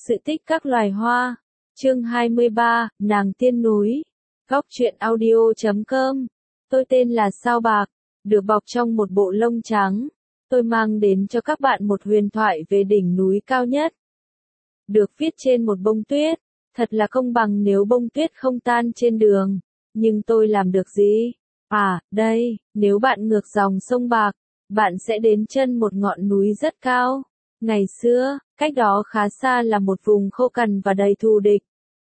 Sự tích các loài hoa. Chương 23, Nàng tiên núi. Góc truyện audio.com. Tôi tên là Sao Bạc, được bọc trong một bộ lông trắng. Tôi mang đến cho các bạn một huyền thoại về đỉnh núi cao nhất. Được viết trên một bông tuyết. Thật là công bằng nếu bông tuyết không tan trên đường. Nhưng tôi làm được gì? À, đây, nếu bạn ngược dòng sông Bạc, bạn sẽ đến chân một ngọn núi rất cao. Ngày xưa, cách đó khá xa là một vùng khô cằn và đầy thù địch.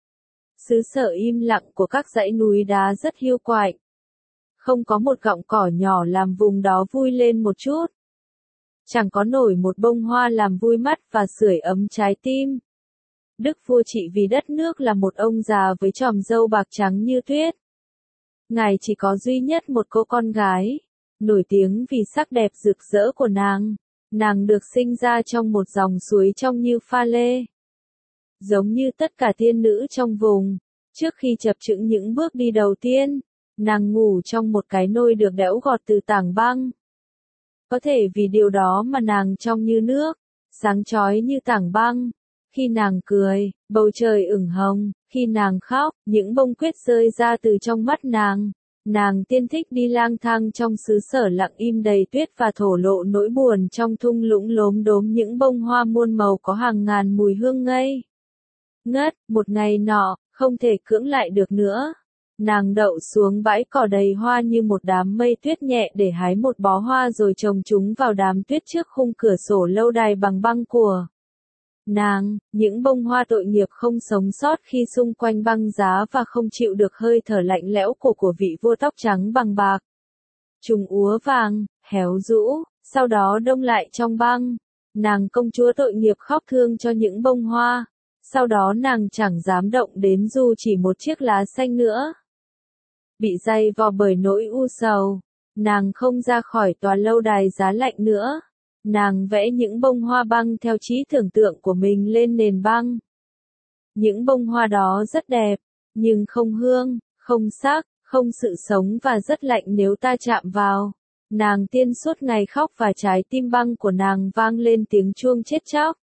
Xứ sở im lặng của các dãy núi đá rất hiu quạnh. Không có một cọng cỏ nhỏ làm vùng đó vui lên một chút. Chẳng có nổi một bông hoa làm vui mắt và sưởi ấm trái tim. Đức vua trị vì đất nước là một ông già với chòm râu bạc trắng như tuyết. Ngài chỉ có duy nhất một cô con gái, nổi tiếng vì sắc đẹp rực rỡ của nàng. Nàng được sinh ra trong một dòng suối trong như pha lê. Giống như tất cả tiên nữ trong vùng, trước khi chập chững những bước đi đầu tiên, nàng ngủ trong một cái nôi được đẽo gọt từ tảng băng. Có thể vì điều đó mà nàng trong như nước, sáng chói như tảng băng. Khi nàng cười, bầu trời ửng hồng, khi nàng khóc, những bông tuyết rơi ra từ trong mắt nàng. Nàng tiên thích đi lang thang trong xứ sở lặng im đầy tuyết và thổ lộ nỗi buồn trong thung lũng lốm đốm những bông hoa muôn màu có hàng ngàn mùi hương ngây ngất. Một ngày nọ, không thể cưỡng lại được nữa. Nàng đậu xuống bãi cỏ đầy hoa như một đám mây tuyết nhẹ để hái một bó hoa rồi trồng chúng vào đám tuyết trước khung cửa sổ lâu đài bằng băng của nàng. Những bông hoa tội nghiệp không sống sót khi xung quanh băng giá và không chịu được hơi thở lạnh lẽo của vị vua tóc trắng bằng bạc. Chúng úa vàng, héo rũ, sau đó đông lại trong băng. Nàng công chúa tội nghiệp khóc thương cho những bông hoa. Sau đó nàng chẳng dám động đến dù chỉ một chiếc lá xanh nữa. Bị dày vò bởi nỗi u sầu, nàng không ra khỏi tòa lâu đài giá lạnh nữa. Nàng vẽ những bông hoa băng theo trí tưởng tượng của mình lên nền băng. Những bông hoa đó rất đẹp, nhưng không hương, không sắc, không sự sống và rất lạnh nếu ta chạm vào. Nàng tiên suốt ngày khóc và trái tim băng của nàng vang lên tiếng chuông chết chóc.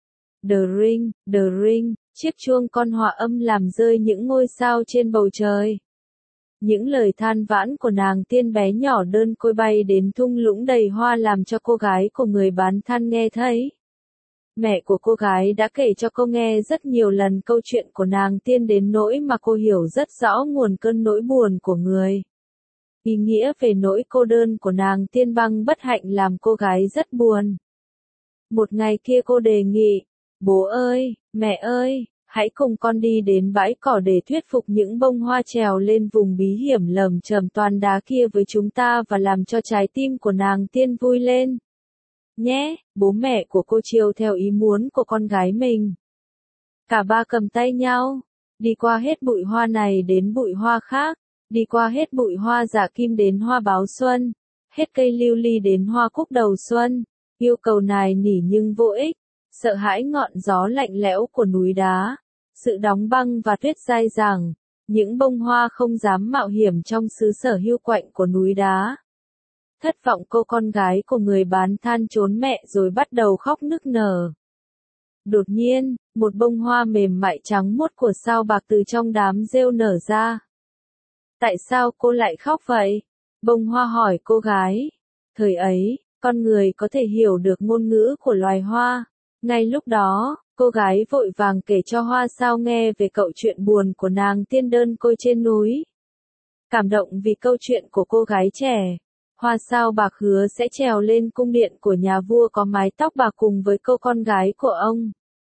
The ring, chiếc chuông con hòa âm làm rơi những ngôi sao trên bầu trời. Những lời than vãn của nàng tiên bé nhỏ đơn côi bay đến thung lũng đầy hoa làm cho cô gái của người bán than nghe thấy. Mẹ của cô gái đã kể cho cô nghe rất nhiều lần câu chuyện của nàng tiên đến nỗi mà cô hiểu rất rõ nguồn cơn nỗi buồn của người. Ý nghĩa về nỗi cô đơn của nàng tiên băng bất hạnh làm cô gái rất buồn. Một ngày kia cô đề nghị, bố ơi, mẹ ơi, hãy cùng con đi đến bãi cỏ để thuyết phục những bông hoa trèo lên vùng bí hiểm lởm chởm toàn đá kia với chúng ta và làm cho trái tim của nàng tiên vui lên. Nhé, bố mẹ của cô chiều theo ý muốn của con gái mình. Cả ba cầm tay nhau, đi qua hết bụi hoa này đến bụi hoa khác, đi qua hết bụi hoa dạ kim đến hoa báo xuân, hết cây lưu ly đến hoa cúc đầu xuân, yêu cầu nài nỉ nhưng vô ích. Sợ hãi ngọn gió lạnh lẽo của núi đá, sự đóng băng và tuyết dai dẳng, những bông hoa không dám mạo hiểm trong xứ sở hiu quạnh của núi đá. Thất vọng cô con gái của người bán than trốn mẹ rồi bắt đầu khóc nức nở. Đột nhiên, một bông hoa mềm mại trắng muốt của Sao Bạc từ trong đám rêu nở ra. Tại sao cô lại khóc vậy? Bông hoa hỏi cô gái. Thời ấy, con người có thể hiểu được ngôn ngữ của loài hoa. Ngay lúc đó, cô gái vội vàng kể cho Hoa Sao nghe về câu chuyện buồn của nàng tiên đơn côi trên núi. Cảm động vì câu chuyện của cô gái trẻ, Hoa Sao Bạc hứa sẽ trèo lên cung điện của nhà vua có mái tóc bạc cùng với cô con gái của ông.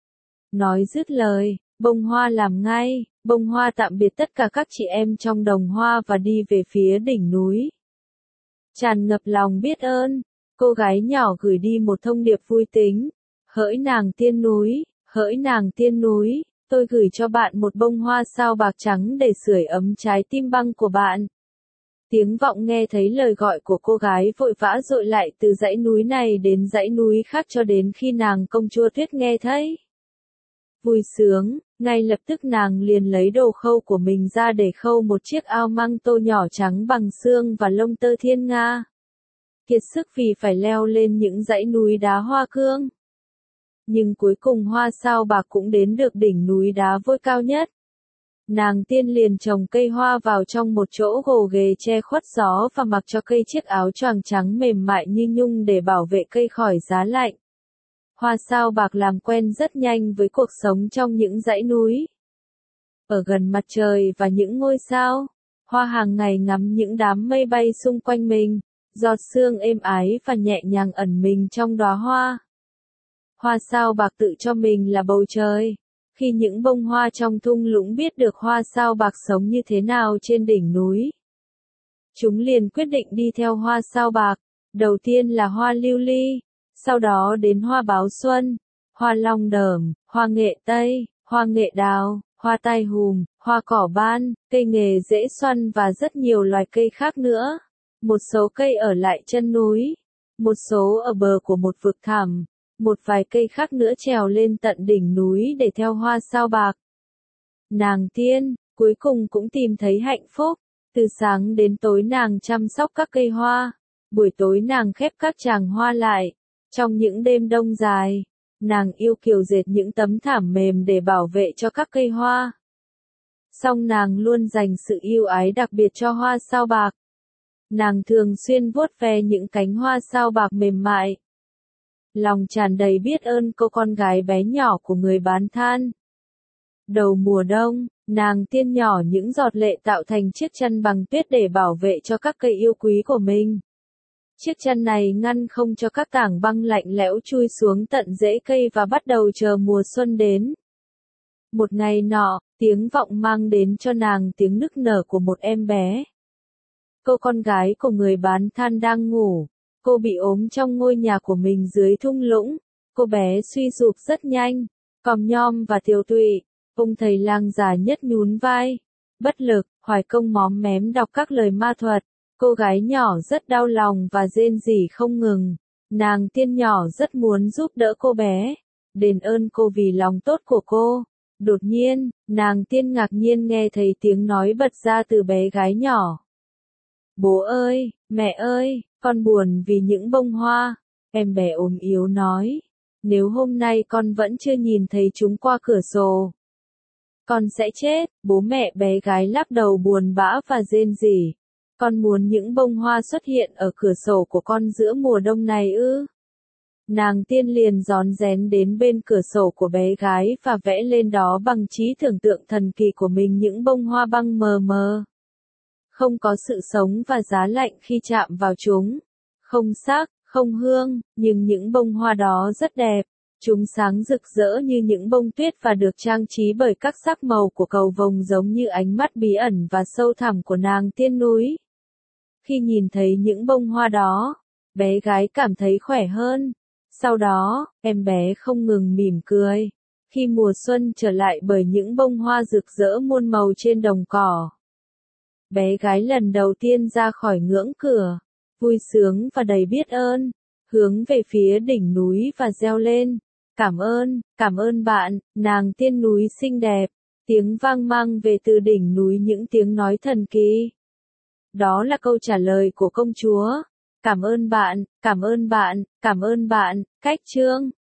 Nói dứt lời, bông hoa làm ngay, bông hoa tạm biệt tất cả các chị em trong đồng hoa và đi về phía đỉnh núi. Tràn ngập lòng biết ơn, cô gái nhỏ gửi đi một thông điệp vui tính. Hỡi nàng tiên núi, tôi gửi cho bạn một bông hoa sao bạc trắng để sưởi ấm trái tim băng của bạn. Tiếng vọng nghe thấy lời gọi của cô gái vội vã dội lại từ dãy núi này đến dãy núi khác cho đến khi nàng công chúa tuyết nghe thấy. Vui sướng, ngay lập tức nàng liền lấy đồ khâu của mình ra để khâu một chiếc áo măng tô nhỏ trắng bằng xương và lông tơ thiên nga. Kiệt sức vì phải leo lên những dãy núi đá hoa cương. Nhưng cuối cùng Hoa Sao Bạc cũng đến được đỉnh núi đá vôi cao nhất. Nàng tiên liền trồng cây hoa vào trong một chỗ gồ ghề che khuất gió và mặc cho cây chiếc áo choàng trắng mềm mại như nhung để bảo vệ cây khỏi giá lạnh. Hoa Sao Bạc làm quen rất nhanh với cuộc sống trong những dãy núi. Ở gần mặt trời và những ngôi sao, Hoa hàng ngày ngắm những đám mây bay xung quanh mình, giọt sương êm ái và nhẹ nhàng ẩn mình trong đóa hoa. Hoa Sao Bạc tự cho mình là bầu trời. Khi những bông hoa trong thung lũng biết được Hoa Sao Bạc sống như thế nào trên đỉnh núi, chúng liền quyết định đi theo Hoa Sao Bạc. Đầu tiên là hoa lưu ly, sau đó đến hoa báo xuân, hoa long đờm, hoa nghệ tây, hoa nghệ đào, hoa tai hùm, hoa cỏ ban, cây nghề rễ xoăn và rất nhiều loài cây khác nữa. Một số cây ở lại chân núi, một số ở bờ của một vực thẳm, một vài cây khác nữa trèo lên tận đỉnh núi để theo Hoa Sao Bạc. Nàng tiên, cuối cùng cũng tìm thấy hạnh phúc. Từ sáng đến tối nàng chăm sóc các cây hoa, buổi tối nàng khép các tràng hoa lại. Trong những đêm đông dài, nàng yêu kiều dệt những tấm thảm mềm để bảo vệ cho các cây hoa. Song nàng luôn dành sự yêu ái đặc biệt cho Hoa Sao Bạc. Nàng thường xuyên vuốt ve những cánh hoa sao bạc mềm mại. Lòng tràn đầy biết ơn cô con gái bé nhỏ của người bán than. Đầu mùa đông, nàng tiên nhỏ những giọt lệ tạo thành chiếc chăn bằng tuyết để bảo vệ cho các cây yêu quý của mình. Chiếc chăn này ngăn không cho các tảng băng lạnh lẽo chui xuống tận rễ cây và bắt đầu chờ mùa xuân đến. Một ngày nọ, tiếng vọng mang đến cho nàng tiếng nức nở của một em bé. Cô con gái của người bán than đang ngủ. Cô bị ốm trong ngôi nhà của mình dưới thung lũng. Cô bé suy sụp rất nhanh, còm nhom và tiều tụy. Ông thầy lang già nhất nhún vai. Bất lực, Hoài Công móm mém đọc các lời ma thuật. Cô gái nhỏ rất đau lòng và rên rỉ không ngừng. Nàng tiên nhỏ rất muốn giúp đỡ cô bé, đền ơn cô vì lòng tốt của cô. Đột nhiên, nàng tiên ngạc nhiên nghe thấy tiếng nói bật ra từ bé gái nhỏ. Bố ơi, mẹ ơi, con buồn vì những bông hoa. Em bé ốm yếu nói. Nếu hôm nay con vẫn chưa nhìn thấy chúng qua cửa sổ, con sẽ chết. Bố mẹ bé gái lắc đầu buồn bã và rên rỉ. Con muốn những bông hoa xuất hiện ở cửa sổ của con giữa mùa đông này ư? Nàng tiên liền rón rén đến bên cửa sổ của bé gái và vẽ lên đó bằng trí tưởng tượng thần kỳ của mình những bông hoa băng mờ mờ. Không có sự sống và giá lạnh khi chạm vào chúng. Không sắc, không hương, nhưng những bông hoa đó rất đẹp. Chúng sáng rực rỡ như những bông tuyết và được trang trí bởi các sắc màu của cầu vồng giống như ánh mắt bí ẩn và sâu thẳm của nàng tiên núi. Khi nhìn thấy những bông hoa đó, bé gái cảm thấy khỏe hơn. Sau đó, em bé không ngừng mỉm cười. Khi mùa xuân trở lại bởi những bông hoa rực rỡ muôn màu trên đồng cỏ. Bé gái lần đầu tiên ra khỏi ngưỡng cửa, vui sướng và đầy biết ơn, hướng về phía đỉnh núi và reo lên. Cảm ơn bạn, nàng tiên núi xinh đẹp. Tiếng vang mang về từ đỉnh núi những tiếng nói thần kỳ. Đó là câu trả lời của công chúa. Cảm ơn bạn, cảm ơn bạn, cảm ơn bạn. Cách chương